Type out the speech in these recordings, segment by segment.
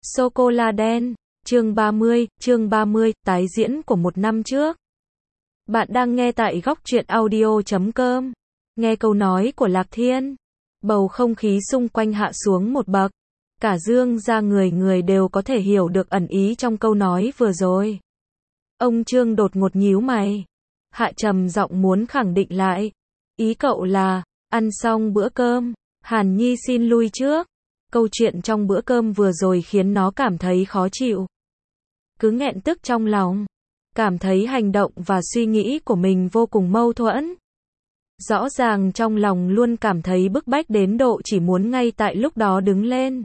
Sô-cô-la đen, chương 30, tái diễn của một năm trước. Bạn đang nghe tại góc truyện audio.com. Nghe câu nói của Lạc Thiên. Bầu không khí xung quanh hạ xuống một bậc. Cả Dương gia người người đều có thể hiểu được ẩn ý trong câu nói vừa rồi. Ông Trương đột ngột nhíu mày. Hạ trầm giọng muốn khẳng định lại. Ý cậu là, ăn xong bữa cơm, Hàn Nhi xin lui trước. Câu chuyện trong bữa cơm vừa rồi khiến nó cảm thấy khó chịu. Cứ nghẹn tức trong lòng. Cảm thấy hành động và suy nghĩ của mình vô cùng mâu thuẫn. Rõ ràng trong lòng luôn cảm thấy bức bách đến độ chỉ muốn ngay tại lúc đó đứng lên.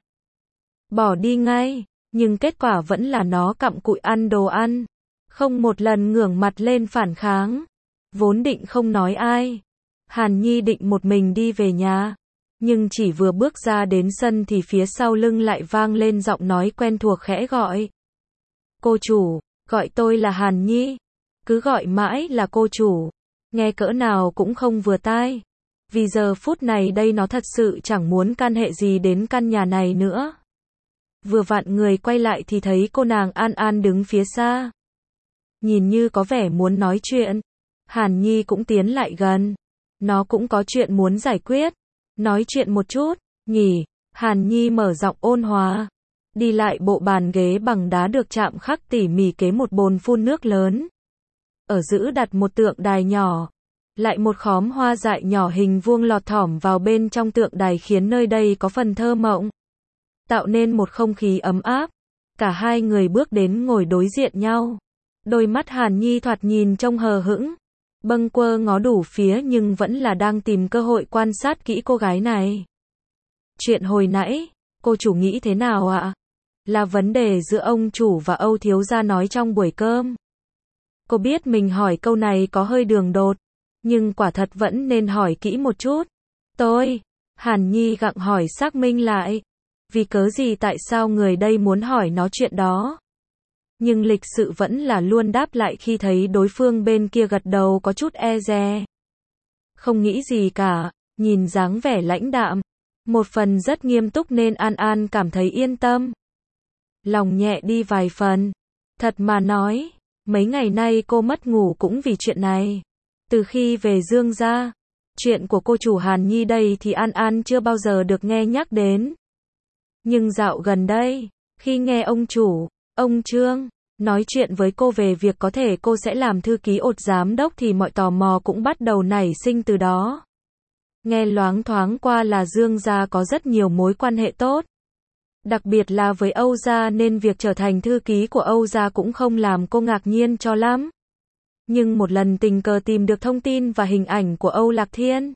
Bỏ đi ngay, nhưng kết quả vẫn là nó cặm cụi ăn đồ ăn. Không một lần ngẩng mặt lên phản kháng. Vốn định không nói ai. Hàn Nhi định một mình đi về nhà. Nhưng chỉ vừa bước ra đến sân thì phía sau lưng lại vang lên giọng nói quen thuộc khẽ gọi. Cô chủ, gọi tôi là Hàn Nhi. Cứ gọi mãi là cô chủ. Nghe cỡ nào cũng không vừa tai. Vì giờ phút này đây nó thật sự chẳng muốn can hệ gì đến căn nhà này nữa. Vừa vặn người quay lại thì thấy cô nàng An An đứng phía xa. Nhìn như có vẻ muốn nói chuyện. Hàn Nhi cũng tiến lại gần. Nó cũng có chuyện muốn giải quyết. Nói chuyện một chút, nhỉ? Hàn Nhi mở giọng ôn hòa. Đi lại bộ bàn ghế bằng đá được chạm khắc tỉ mỉ kế một bồn phun nước lớn. Ở giữa đặt một tượng đài nhỏ. Lại một khóm hoa dại nhỏ hình vuông lọt thỏm vào bên trong tượng đài khiến nơi đây có phần thơ mộng. Tạo nên một không khí ấm áp. Cả hai người bước đến ngồi đối diện nhau. Đôi mắt Hàn Nhi thoạt nhìn trông hờ hững. Bâng quơ ngó đủ phía nhưng vẫn là đang tìm cơ hội quan sát kỹ cô gái này. Chuyện hồi nãy, cô chủ nghĩ thế nào ạ? Là vấn đề giữa ông chủ và Âu thiếu gia nói trong buổi cơm. Cô biết mình hỏi câu này có hơi đường đột, nhưng quả thật vẫn nên hỏi kỹ một chút. Hàn Nhi gặng hỏi xác minh lại. Vì cớ gì tại sao người đây muốn hỏi nó chuyện đó? Nhưng lịch sự vẫn là luôn đáp lại khi thấy đối phương bên kia gật đầu có chút e dè. Không nghĩ gì cả, nhìn dáng vẻ lãnh đạm. Một phần rất nghiêm túc nên An An cảm thấy yên tâm. Lòng nhẹ đi vài phần. Thật mà nói, mấy ngày nay cô mất ngủ cũng vì chuyện này. Từ khi về Dương gia, chuyện của cô chủ Hàn Nhi đây thì An An chưa bao giờ được nghe nhắc đến. Nhưng dạo gần đây, khi nghe ông chủ, ông Trương, nói chuyện với cô về việc có thể cô sẽ làm thư ký ột giám đốc thì mọi tò mò cũng bắt đầu nảy sinh từ đó. Nghe loáng thoáng qua là Dương gia có rất nhiều mối quan hệ tốt. Đặc biệt là với Âu gia nên việc trở thành thư ký của Âu gia cũng không làm cô ngạc nhiên cho lắm. Nhưng một lần tình cờ tìm được thông tin và hình ảnh của Âu Lạc Thiên.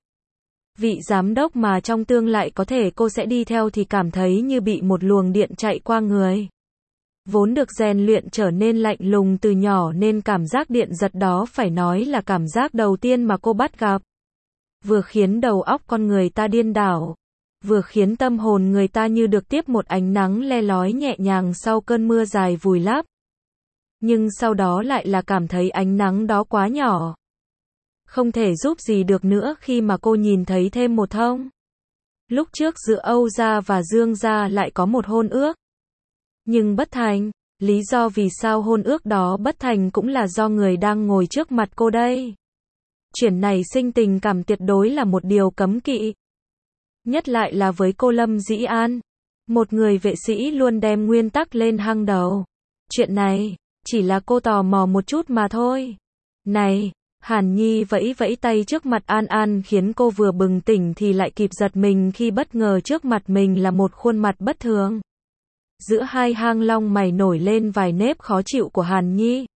Vị giám đốc mà trong tương lai có thể cô sẽ đi theo thì cảm thấy như bị một luồng điện chạy qua người. Vốn được rèn luyện trở nên lạnh lùng từ nhỏ nên cảm giác điện giật đó phải nói là cảm giác đầu tiên mà cô bắt gặp. Vừa khiến đầu óc con người ta điên đảo, vừa khiến tâm hồn người ta như được tiếp một ánh nắng le lói nhẹ nhàng sau cơn mưa dài vùi lấp. Nhưng sau đó lại là cảm thấy ánh nắng đó quá nhỏ. Không thể giúp gì được nữa khi mà cô nhìn thấy thêm một thông. Lúc trước giữa Âu gia và Dương gia lại có một hôn ước. Nhưng bất thành, lý do vì sao hôn ước đó bất thành cũng là do người đang ngồi trước mặt cô đây. Chuyện này sinh tình cảm tuyệt đối là một điều cấm kỵ. Nhất lại là với cô Lâm Dĩ An. Một người vệ sĩ luôn đem nguyên tắc lên hàng đầu. Chuyện này, chỉ là cô tò mò một chút mà thôi. Này, Hàn Nhi vẫy vẫy tay trước mặt An An khiến cô vừa bừng tỉnh thì lại kịp giật mình khi bất ngờ trước mặt mình là một khuôn mặt bất thường. Giữa hai hang lông mày nổi lên vài nếp khó chịu của Hàn Nhi.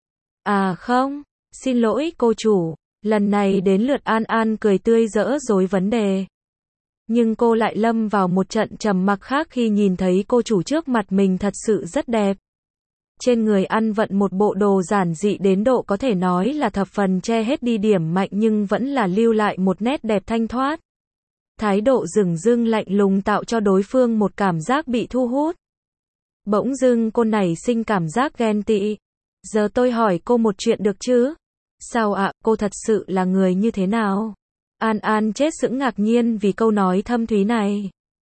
À không, xin lỗi cô chủ, lần này đến lượt An An cười tươi giỡn dối vấn đề. Nhưng cô lại lâm vào một trận trầm mặc khác khi nhìn thấy cô chủ trước mặt mình thật sự rất đẹp. Trên người ăn vận một bộ đồ giản dị đến độ có thể nói là thập phần che hết đi điểm mạnh nhưng vẫn là lưu lại một nét đẹp thanh thoát. Thái độ dửng dưng lạnh lùng tạo cho đối phương một cảm giác bị thu hút. Bỗng dưng cô nảy sinh cảm giác ghen tị. Giờ tôi hỏi cô một chuyện được chứ? Sao ạ, cô thật sự là người như thế nào? An An chết sững ngạc nhiên vì câu nói thâm thúy này.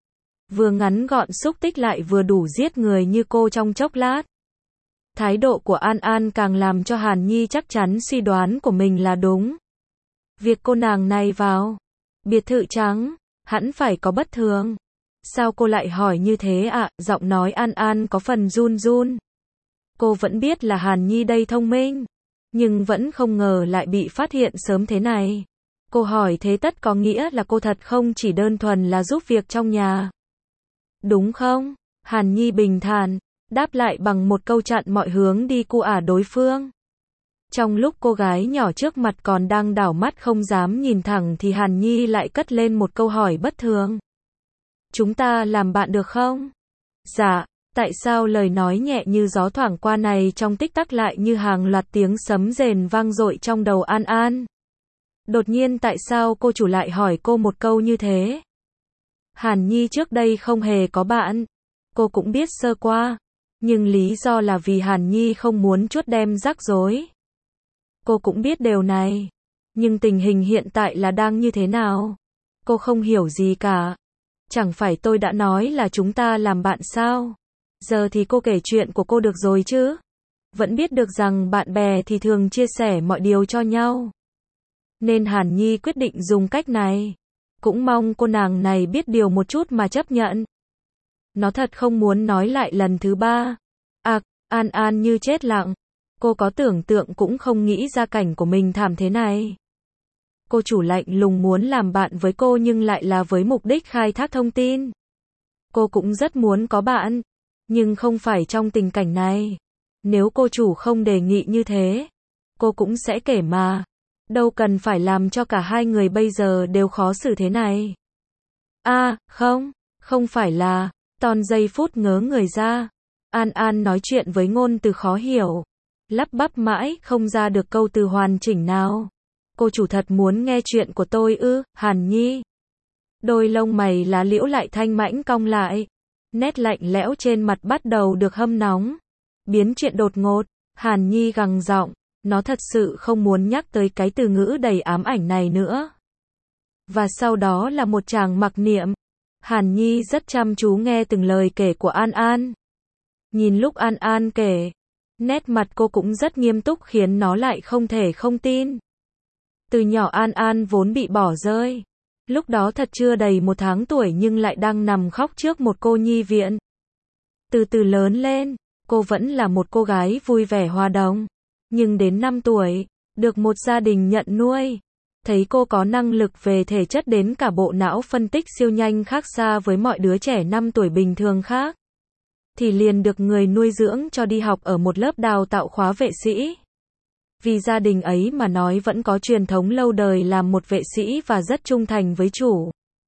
Vừa ngắn gọn xúc tích lại vừa đủ giết người như cô trong chốc lát. Thái độ của An An càng làm cho Hàn Nhi chắc chắn suy đoán của mình là đúng. Việc cô nàng này vào biệt thự trắng, hẳn phải có bất thường. Sao cô lại hỏi như thế ạ? Giọng nói An An có phần run run. Cô vẫn biết là Hàn Nhi đây thông minh, nhưng vẫn không ngờ lại bị phát hiện sớm thế này. Cô hỏi thế tất có nghĩa là cô thật không chỉ đơn thuần là giúp việc trong nhà. Đúng không? Hàn Nhi bình thản, đáp lại bằng một câu chặn mọi hướng đi của đối phương. Trong lúc cô gái nhỏ trước mặt còn đang đảo mắt không dám nhìn thẳng thì Hàn Nhi lại cất lên một câu hỏi bất thường. Chúng ta làm bạn được không? Dạ, tại sao lời nói nhẹ như gió thoảng qua này trong tích tắc lại như hàng loạt tiếng sấm rền vang dội trong đầu An An? Đột nhiên tại sao cô chủ lại hỏi cô một câu như thế? Hàn Nhi trước đây không hề có bạn. Cô cũng biết sơ qua. Nhưng lý do là vì Hàn Nhi không muốn chuốt đem rắc rối. Cô cũng biết điều này. Nhưng tình hình hiện tại là đang như thế nào? Cô không hiểu gì cả. Chẳng phải tôi đã nói là chúng ta làm bạn sao? Giờ thì cô kể chuyện của cô được rồi chứ? Vẫn biết được rằng bạn bè thì thường chia sẻ mọi điều cho nhau. Nên Hàn Nhi quyết định dùng cách này. Cũng mong cô nàng này biết điều một chút mà chấp nhận. Nó thật không muốn nói lại lần thứ ba. An An như chết lặng. Cô có tưởng tượng cũng không nghĩ ra cảnh của mình thảm thế này. Cô chủ lạnh lùng muốn làm bạn với cô nhưng lại là với mục đích khai thác thông tin. Cô cũng rất muốn có bạn, nhưng không phải trong tình cảnh này. Nếu cô chủ không đề nghị như thế, cô cũng sẽ kể mà. Đâu cần phải làm cho cả hai người bây giờ đều khó xử thế này. Không phải là, Ton giây phút ngớ người ra. An An nói chuyện với ngôn từ khó hiểu. Lắp bắp mãi không ra được câu từ hoàn chỉnh nào. Cô chủ thật muốn nghe chuyện của tôi ư? Hàn Nhi. Đôi lông mày lá liễu lại thanh mãnh cong lại. Nét lạnh lẽo trên mặt bắt đầu được hâm nóng. Biến chuyện đột ngột. Hàn Nhi gằn giọng. Nó thật sự không muốn nhắc tới cái từ ngữ đầy ám ảnh này nữa. Và sau đó là một tràng mặc niệm. Hàn Nhi rất chăm chú nghe từng lời kể của An An. Nhìn lúc An An kể, nét mặt cô cũng rất nghiêm túc khiến nó lại không thể không tin. Từ nhỏ An An vốn bị bỏ rơi. Lúc đó thật chưa đầy 1 tháng tuổi nhưng lại đang nằm khóc trước một cô nhi viện. Từ từ lớn lên, cô vẫn là một cô gái vui vẻ hòa đồng. Nhưng đến 5 tuổi, được một gia đình nhận nuôi. Thấy cô có năng lực về thể chất đến cả bộ não phân tích siêu nhanh khác xa với mọi đứa trẻ 5 tuổi bình thường khác. Thì liền được người nuôi dưỡng cho đi học ở một lớp đào tạo khóa vệ sĩ. Vì gia đình ấy mà nói vẫn có truyền thống lâu đời làm một vệ sĩ và rất trung thành với chủ.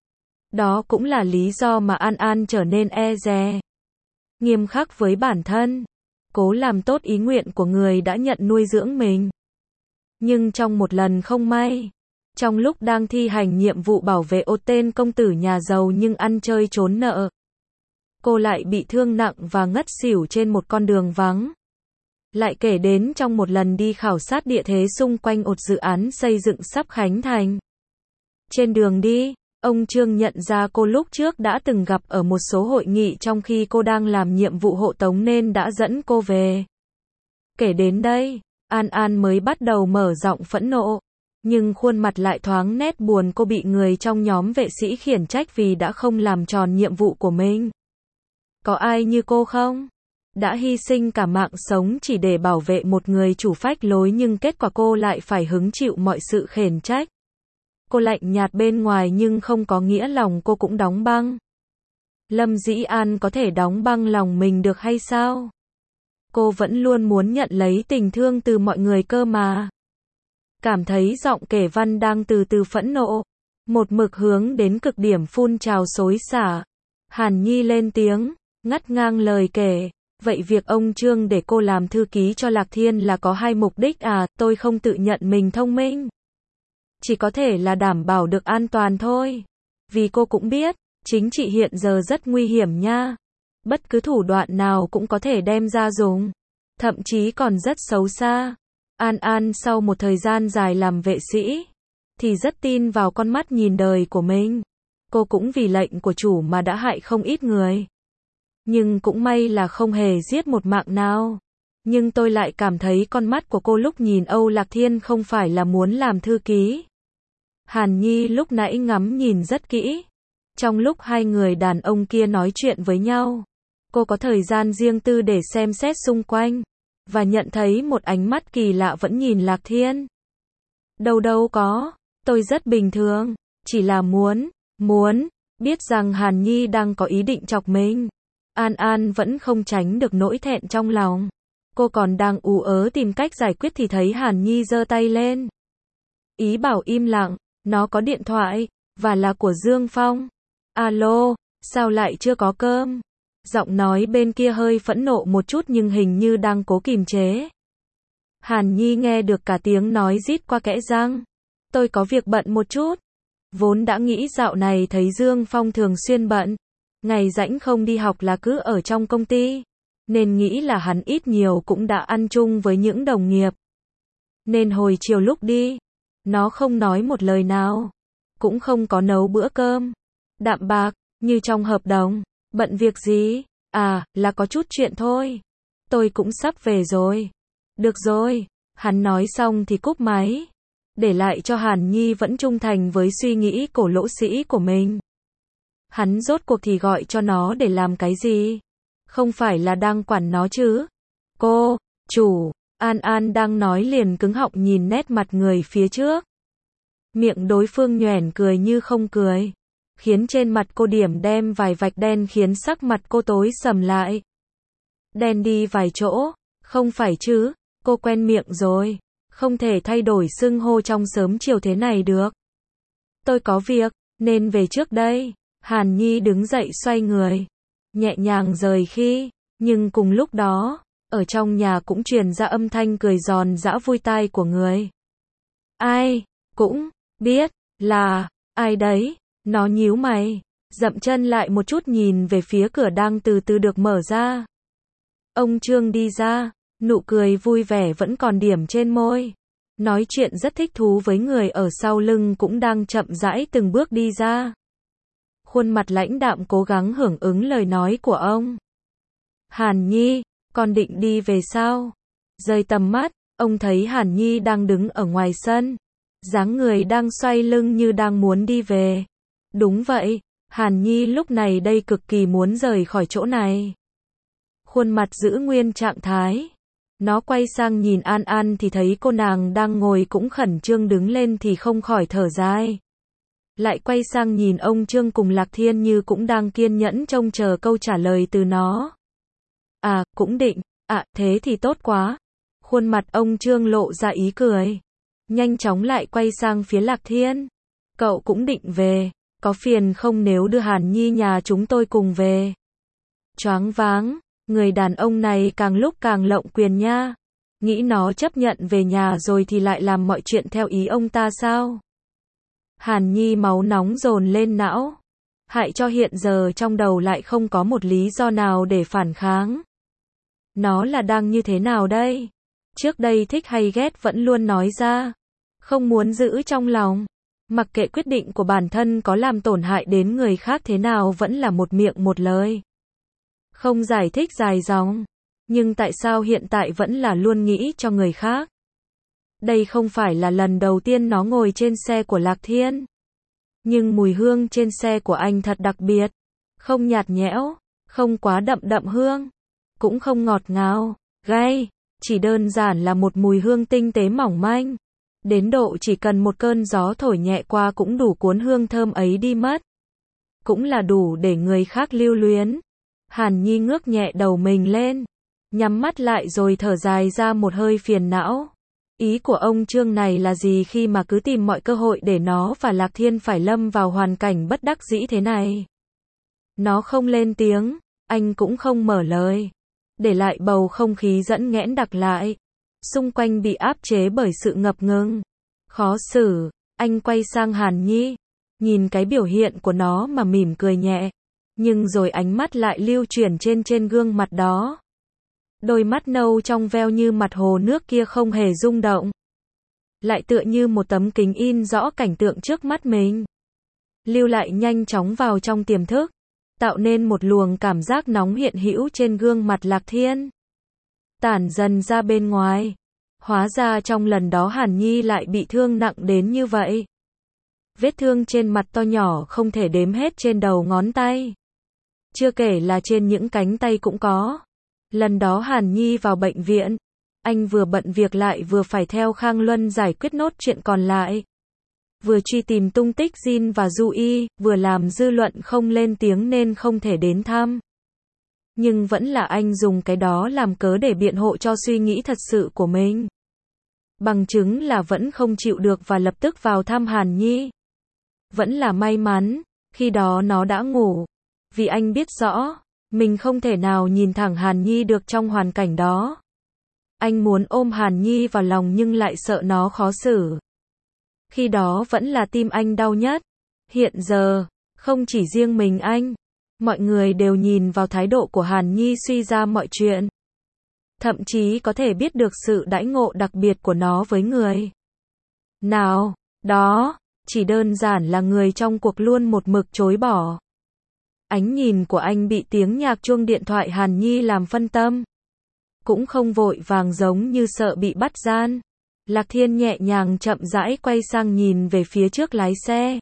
Đó cũng là lý do mà An An trở nên e dè, nghiêm khắc với bản thân, cố làm tốt ý nguyện của người đã nhận nuôi dưỡng mình. Nhưng trong một lần không may, trong lúc đang thi hành nhiệm vụ bảo vệ ô tên công tử nhà giàu nhưng ăn chơi trốn nợ, cô lại bị thương nặng và ngất xỉu trên một con đường vắng. Lại kể đến trong một lần đi khảo sát địa thế xung quanh một dự án xây dựng sắp khánh thành. Trên đường đi, ông Trương nhận ra cô lúc trước đã từng gặp ở một số hội nghị trong khi cô đang làm nhiệm vụ hộ tống nên đã dẫn cô về. Kể đến đây, An An mới bắt đầu mở giọng phẫn nộ. Nhưng khuôn mặt lại thoáng nét buồn, cô bị người trong nhóm vệ sĩ khiển trách vì đã không làm tròn nhiệm vụ của mình. Có ai như cô không? Đã hy sinh cả mạng sống chỉ để bảo vệ một người chủ phách lối nhưng kết quả cô lại phải hứng chịu mọi sự khiển trách. Cô lạnh nhạt bên ngoài nhưng không có nghĩa lòng cô cũng đóng băng. Lâm Dĩ An có thể đóng băng lòng mình được hay sao? Cô vẫn luôn muốn nhận lấy tình thương từ mọi người cơ mà. Cảm thấy giọng kể văn đang từ từ phẫn nộ, một mực hướng đến cực điểm phun trào xối xả. Hàn Nhi lên tiếng, ngắt ngang lời kể. Vậy việc ông Trương để cô làm thư ký cho Lạc Thiên là có 2 mục đích à? Tôi không tự nhận mình thông minh. Chỉ có thể là đảm bảo được an toàn thôi. Vì cô cũng biết, chính trị hiện giờ rất nguy hiểm nha. Bất cứ thủ đoạn nào cũng có thể đem ra dùng. Thậm chí còn rất xấu xa. An An sau một thời gian dài làm vệ sĩ, thì rất tin vào con mắt nhìn đời của mình. cô cũng vì lệnh của chủ mà đã hại không ít người. Nhưng cũng may là không hề giết một mạng nào. Nhưng tôi lại cảm thấy con mắt của cô lúc nhìn Âu Lạc Thiên không phải là muốn làm thư ký. Hàn Nhi lúc nãy ngắm nhìn rất kỹ. Trong lúc hai người đàn ông kia nói chuyện với nhau, cô có thời gian riêng tư để xem xét xung quanh, và nhận thấy một ánh mắt kỳ lạ vẫn nhìn Lạc Thiên. Đâu có, tôi rất bình thường, chỉ là muốn biết rằng Hàn Nhi đang có ý định chọc mình. An An vẫn không tránh được nỗi thẹn trong lòng. Cô còn đang ú ớ tìm cách giải quyết thì thấy Hàn Nhi giơ tay lên. Ý bảo im lặng, nó có điện thoại, và là của Dương Phong. Alo, sao lại chưa có cơm? Giọng nói bên kia hơi phẫn nộ một chút nhưng hình như đang cố kìm chế. Hàn Nhi nghe được cả tiếng nói rít qua kẽ răng. Tôi có việc bận một chút. Vốn đã nghĩ dạo này thấy Dương Phong thường xuyên bận. Ngày rảnh không đi học là cứ ở trong công ty. Nên nghĩ là hắn ít nhiều cũng đã ăn chung với những đồng nghiệp. Nên hồi chiều lúc đi, nó không nói một lời nào. Cũng không có nấu bữa cơm. Đạm bạc, như trong hợp đồng. Bận việc gì? À, là có chút chuyện thôi. Tôi cũng sắp về rồi. Được rồi. Hắn nói xong thì cúp máy. Để lại cho Hàn Nhi vẫn trung thành với suy nghĩ cổ lỗ sĩ của mình. Hắn rốt cuộc thì gọi cho nó để làm cái gì? Không phải là đang quản nó chứ? Cô, chủ, An An đang nói liền cứng họng nhìn nét mặt người phía trước. Miệng đối phương nhoẻn cười như không cười. Khiến trên mặt cô điểm đem vài vạch đen khiến sắc mặt cô tối sầm lại. Đen đi vài chỗ, không phải chứ, cô quen miệng rồi. Không thể thay đổi xưng hô trong sớm chiều thế này được. Tôi có việc, nên về trước đây. Hàn Nhi đứng dậy xoay người. Nhẹ nhàng rời khi, nhưng cùng lúc đó, ở trong nhà cũng truyền ra âm thanh cười giòn giã vui tai của người. Ai, cũng, biết, là, ai đấy, nó nhíu mày, dậm chân lại một chút nhìn về phía cửa đang từ từ được mở ra. Ông Trương đi ra, nụ cười vui vẻ vẫn còn điểm trên môi. Nói chuyện rất thích thú với người ở sau lưng cũng đang chậm rãi từng bước đi ra. Khuôn mặt lãnh đạm cố gắng hưởng ứng lời nói của ông. Hàn Nhi, con định đi về sao? Rời tầm mắt, ông thấy Hàn Nhi đang đứng ở ngoài sân. Dáng người đang xoay lưng như đang muốn đi về. Đúng vậy, Hàn Nhi lúc này đây cực kỳ muốn rời khỏi chỗ này. Khuôn mặt giữ nguyên trạng thái. Nó quay sang nhìn An An thì thấy cô nàng đang ngồi cũng khẩn trương đứng lên thì không khỏi thở dài. Lại quay sang nhìn ông Trương cùng Lạc Thiên như cũng đang kiên nhẫn trông chờ câu trả lời từ nó. À, cũng định, thế thì tốt quá. Khuôn mặt ông Trương lộ ra ý cười. Nhanh chóng lại quay sang phía Lạc Thiên. Cậu cũng định về, có phiền không nếu đưa Hàn Nhi nhà chúng tôi cùng về? Choáng váng, người đàn ông này càng lúc càng lộng quyền nha. Nghĩ nó chấp nhận về nhà rồi thì lại làm mọi chuyện theo ý ông ta sao? Hàn Nhi máu nóng dồn lên não. Hại cho hiện giờ trong đầu lại không có một lý do nào để phản kháng. Nó là đang như thế nào đây? Trước đây thích hay ghét vẫn luôn nói ra. Không muốn giữ trong lòng. Mặc kệ quyết định của bản thân có làm tổn hại đến người khác thế nào vẫn là một miệng một lời. Không giải thích dài dòng. Nhưng tại sao hiện tại vẫn là luôn nghĩ cho người khác? Đây không phải là lần đầu tiên nó ngồi trên xe của Lạc Thiên. Nhưng mùi hương trên xe của anh thật đặc biệt. Không nhạt nhẽo, không quá đậm hương. Cũng không ngọt ngào, gay. Chỉ đơn giản là một mùi hương tinh tế mỏng manh. Đến độ chỉ cần một cơn gió thổi nhẹ qua cũng đủ cuốn hương thơm ấy đi mất. Cũng là đủ để người khác lưu luyến. Hàn Nhi ngước nhẹ đầu mình lên. Nhắm mắt lại rồi thở dài ra một hơi phiền não. Ý của ông Trương này là gì khi mà cứ tìm mọi cơ hội để nó và Lạc Thiên phải lâm vào hoàn cảnh bất đắc dĩ thế này? Nó không lên tiếng, anh cũng không mở lời. Để lại bầu không khí dẫn nghẽn đặc lại. Xung quanh bị áp chế bởi sự ngập ngừng. Khó xử, anh quay sang Hàn Nhi. Nhìn cái biểu hiện của nó mà mỉm cười nhẹ. Nhưng rồi ánh mắt lại lưu chuyển trên gương mặt đó. Đôi mắt nâu trong veo như mặt hồ nước kia không hề rung động. Lại tựa như một tấm kính in rõ cảnh tượng trước mắt mình. lưu lại nhanh chóng vào trong tiềm thức, tạo nên một luồng cảm giác nóng hiện hữu trên gương mặt Lạc Thiên. Tản dần ra bên ngoài. Hóa ra trong lần đó Hàn Nhi lại bị thương nặng đến như vậy. Vết thương trên mặt to nhỏ không thể đếm hết trên đầu ngón tay. Chưa kể là trên những cánh tay cũng có. Lần đó Hàn Nhi vào bệnh viện, anh vừa bận việc lại vừa phải theo Khang Luân giải quyết nốt chuyện còn lại. Vừa truy tìm tung tích Jin và Du Y, vừa làm dư luận không lên tiếng nên không thể đến thăm. Nhưng vẫn là anh dùng cái đó làm cớ để biện hộ cho suy nghĩ thật sự của mình. Bằng chứng là vẫn không chịu được và lập tức vào thăm Hàn Nhi. Vẫn là may mắn, khi đó nó đã ngủ. Vì anh biết rõ, mình không thể nào nhìn thẳng Hàn Nhi được trong hoàn cảnh đó. Anh muốn ôm Hàn Nhi vào lòng nhưng lại sợ nó khó xử. Khi đó vẫn là tim anh đau nhất. Hiện giờ, không chỉ riêng mình anh, mọi người đều nhìn vào thái độ của Hàn Nhi suy ra mọi chuyện. Thậm chí có thể biết được sự đãi ngộ đặc biệt của nó với người nào đó, chỉ đơn giản là người trong cuộc luôn một mực chối bỏ. Ánh nhìn của anh bị tiếng nhạc chuông điện thoại Hàn Nhi làm phân tâm. Cũng không vội vàng giống như sợ bị bắt gian. Lạc Thiên nhẹ nhàng chậm rãi quay sang nhìn về phía trước lái xe.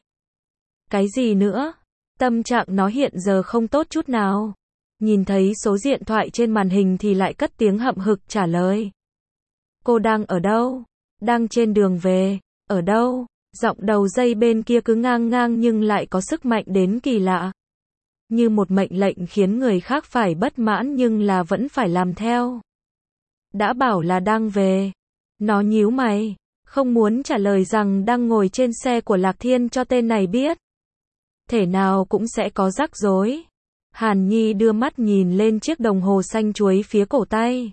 Cái gì nữa? Tâm trạng nó hiện giờ không tốt chút nào. Nhìn thấy số điện thoại trên màn hình thì lại cất tiếng hậm hực trả lời. Cô đang ở đâu? Đang trên đường về. Ở đâu? Giọng đầu dây bên kia cứ ngang ngang nhưng lại có sức mạnh đến kỳ lạ. Như một mệnh lệnh khiến người khác phải bất mãn nhưng là vẫn phải làm theo. Đã bảo là đang về. Nó nhíu mày, không muốn trả lời rằng đang ngồi trên xe của Lạc Thiên cho tên này biết. Thể nào cũng sẽ có rắc rối. Hàn Nhi đưa mắt nhìn lên chiếc đồng hồ xanh chuối phía cổ tay.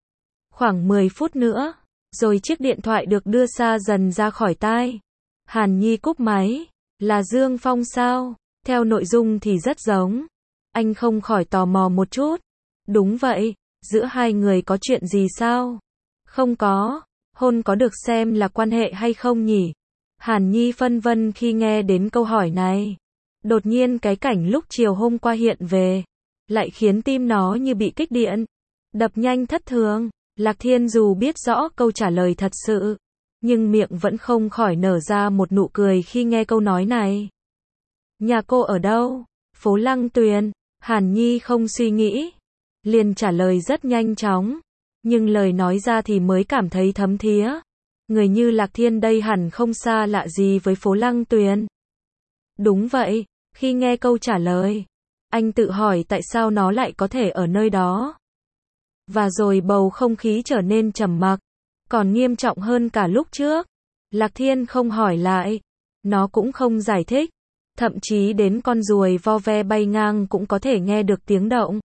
Khoảng 10 phút nữa, rồi chiếc điện thoại được đưa xa dần ra khỏi tai. Hàn Nhi cúp máy. Là Dương Phong sao? Theo nội dung thì rất giống. Anh không khỏi tò mò một chút. Đúng vậy, giữa hai người có chuyện gì sao? Không có. Hôn có được xem là quan hệ hay không nhỉ? Hàn Nhi phân vân khi nghe đến câu hỏi này. Đột nhiên cái cảnh lúc chiều hôm qua hiện về, lại khiến tim nó như bị kích điện, đập nhanh thất thường. Lạc Thiên dù biết rõ câu trả lời thật sự, nhưng miệng vẫn không khỏi nở ra một nụ cười khi nghe câu nói này. Nhà cô ở đâu? Phố Lăng Tuyền. Hàn Nhi không suy nghĩ, liền trả lời rất nhanh chóng. Nhưng lời nói ra thì mới cảm thấy thấm thía. Người như Lạc Thiên đây hẳn không xa lạ gì với phố Lăng Tuyền. Đúng vậy, khi nghe câu trả lời, anh tự hỏi tại sao nó lại có thể ở nơi đó. Và rồi bầu không khí trở nên trầm mặc, còn nghiêm trọng hơn cả lúc trước. Lạc Thiên không hỏi lại, nó cũng không giải thích, thậm chí đến con ruồi vo ve bay ngang cũng có thể nghe được tiếng động.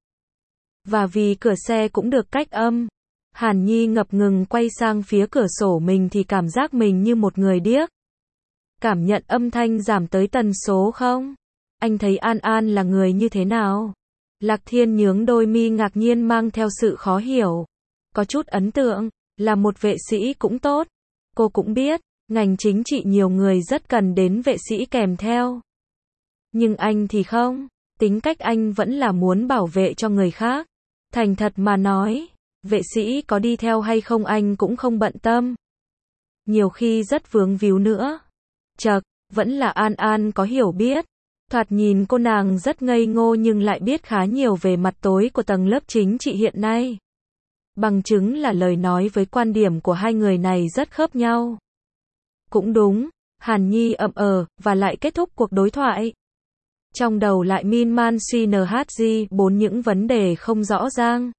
Và vì cửa xe cũng được cách âm, Hàn Nhi ngập ngừng quay sang phía cửa sổ mình thì cảm giác mình như một người điếc. Cảm nhận âm thanh giảm tới tần số không? Anh thấy An An là người như thế nào? Lạc Thiên nhướng đôi mi ngạc nhiên mang theo sự khó hiểu. Có chút ấn tượng, là một vệ sĩ cũng tốt. Cô cũng biết, ngành chính trị nhiều người rất cần đến vệ sĩ kèm theo. Nhưng anh thì không, tính cách anh vẫn là muốn bảo vệ cho người khác. Thành thật mà nói, vệ sĩ có đi theo hay không anh cũng không bận tâm. Nhiều khi rất vướng víu nữa. Chật, vẫn là An An có hiểu biết. Thoạt nhìn cô nàng rất ngây ngô nhưng lại biết khá nhiều về mặt tối của tầng lớp chính trị hiện nay. Bằng chứng là lời nói với quan điểm của hai người này rất khớp nhau. Cũng đúng, Hàn Nhi ậm và lại kết thúc cuộc đối thoại. Trong đầu lại miên man suy NHG bốn những vấn đề không rõ ràng.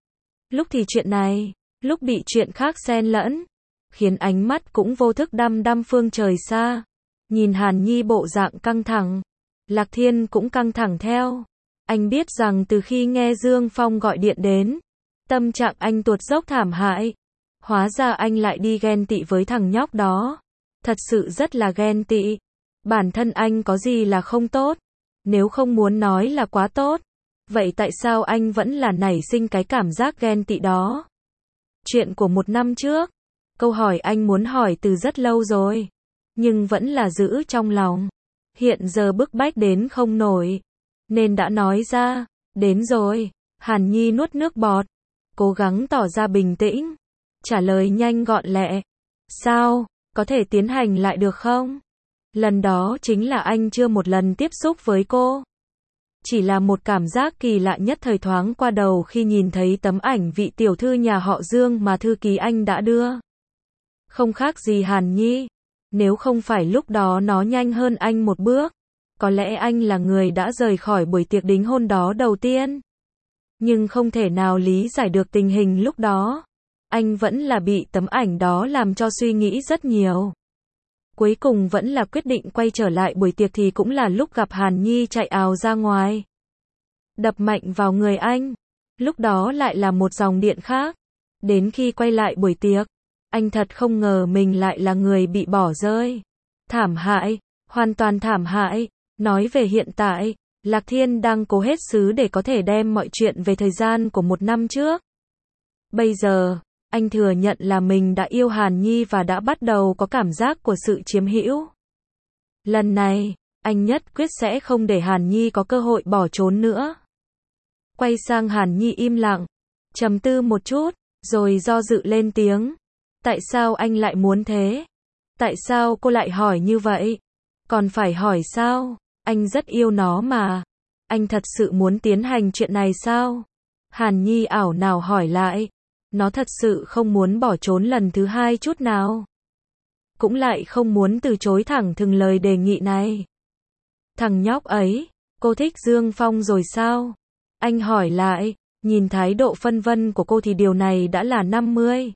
Lúc thì chuyện này, lúc bị chuyện khác xen lẫn, khiến ánh mắt cũng vô thức đăm đăm phương trời xa. Nhìn Hàn Nhi bộ dạng căng thẳng, Lạc Thiên cũng căng thẳng theo. Anh biết rằng từ khi nghe Dương Phong gọi điện đến, tâm trạng anh tuột dốc thảm hại. Hóa ra anh lại đi ghen tị với thằng nhóc đó. Thật sự rất là ghen tị. Bản thân anh có gì là không tốt? Nếu không muốn nói là quá tốt, vậy tại sao anh vẫn là nảy sinh cái cảm giác ghen tị đó? Chuyện của 1 năm trước. Câu hỏi anh muốn hỏi từ rất lâu rồi, nhưng vẫn là giữ trong lòng. hiện giờ bức bách đến không nổi, nên đã nói ra, đến rồi. Hàn Nhi nuốt nước bọt, cố gắng tỏ ra bình tĩnh, trả lời nhanh gọn lẹ. Sao, có thể tiến hành lại được không? Lần đó chính là anh chưa một lần tiếp xúc với cô. Chỉ là một cảm giác kỳ lạ nhất thời thoáng qua đầu khi nhìn thấy tấm ảnh vị tiểu thư nhà họ Dương mà thư ký anh đã đưa. Không khác gì Hàn Nhi. Nếu không phải lúc đó nó nhanh hơn anh một bước, có lẽ anh là người đã rời khỏi buổi tiệc đính hôn đó đầu tiên. Nhưng không thể nào lý giải được tình hình lúc đó. Anh vẫn là bị tấm ảnh đó làm cho suy nghĩ rất nhiều. Cuối cùng vẫn là quyết định quay trở lại buổi tiệc thì cũng là lúc gặp Hàn Nhi chạy ào ra ngoài. Đập mạnh vào người anh. Lúc đó lại là một dòng điện khác. Đến khi quay lại buổi tiệc, anh thật không ngờ mình lại là người bị bỏ rơi. Thảm hại, hoàn toàn thảm hại. Nói về hiện tại, Lạc Thiên đang cố hết sức để có thể đem mọi chuyện về thời gian của một năm trước. Bây giờ, anh thừa nhận là mình đã yêu Hàn Nhi và đã bắt đầu có cảm giác của sự chiếm hữu. Lần này, anh nhất quyết sẽ không để Hàn Nhi có cơ hội bỏ trốn nữa. Quay sang Hàn Nhi im lặng, trầm tư một chút, rồi do dự lên tiếng. Tại sao anh lại muốn thế? Tại sao cô lại hỏi như vậy? Còn phải hỏi sao? Anh rất yêu nó mà. Anh thật sự muốn tiến hành chuyện này sao? Hàn Nhi ảo nào hỏi lại. Nó thật sự không muốn bỏ trốn lần thứ hai chút nào. Cũng lại không muốn từ chối thẳng thừng lời đề nghị này. Thằng nhóc ấy, cô thích Dương Phong rồi sao? Anh hỏi lại, nhìn thái độ phân vân của cô thì điều này đã là 50.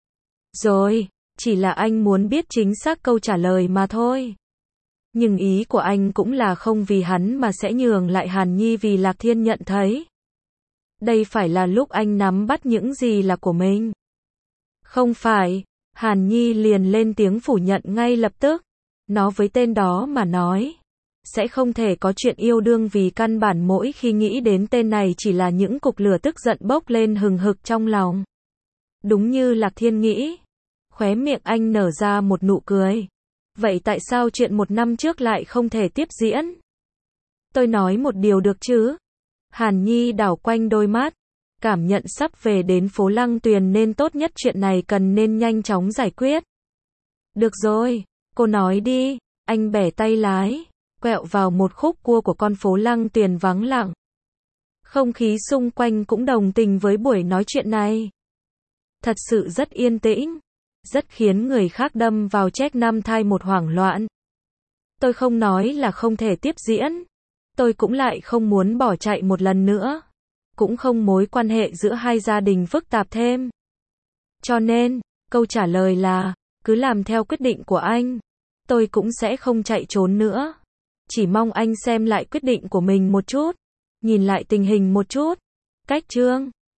Rồi, chỉ là anh muốn biết chính xác câu trả lời mà thôi. Nhưng ý của anh cũng là không vì hắn mà sẽ nhường lại Hàn Nhi vì Lạc Thiên nhận thấy. Đây phải là lúc anh nắm bắt những gì là của mình. Không phải, Hàn Nhi liền lên tiếng phủ nhận ngay lập tức. Nó với tên đó mà nói, sẽ không thể có chuyện yêu đương vì căn bản mỗi khi nghĩ đến tên này chỉ là những cục lửa tức giận bốc lên hừng hực trong lòng. Đúng như Lạc Thiên nghĩ. Khóe miệng anh nở ra một nụ cười. Vậy tại sao chuyện một năm trước lại không thể tiếp diễn? Tôi nói một điều được chứ? Hàn Nhi đảo quanh đôi mắt, cảm nhận sắp về đến phố Lăng Tuyền nên tốt nhất chuyện này cần nên nhanh chóng giải quyết. Được rồi, cô nói đi. Anh bẻ tay lái, quẹo vào một khúc cua của con phố Lăng Tuyền vắng lặng. Không khí xung quanh cũng đồng tình với buổi nói chuyện này. Thật sự rất yên tĩnh, rất khiến người khác đâm vào check năm thai một hoảng loạn. Tôi không nói là không thể tiếp diễn. Tôi cũng lại không muốn bỏ chạy một lần nữa. Cũng không mối quan hệ giữa hai gia đình phức tạp thêm. Cho nên, câu trả lời là, cứ làm theo quyết định của anh. Tôi cũng sẽ không chạy trốn nữa. Chỉ mong anh xem lại quyết định của mình một chút. Nhìn lại tình hình một chút. Cách chương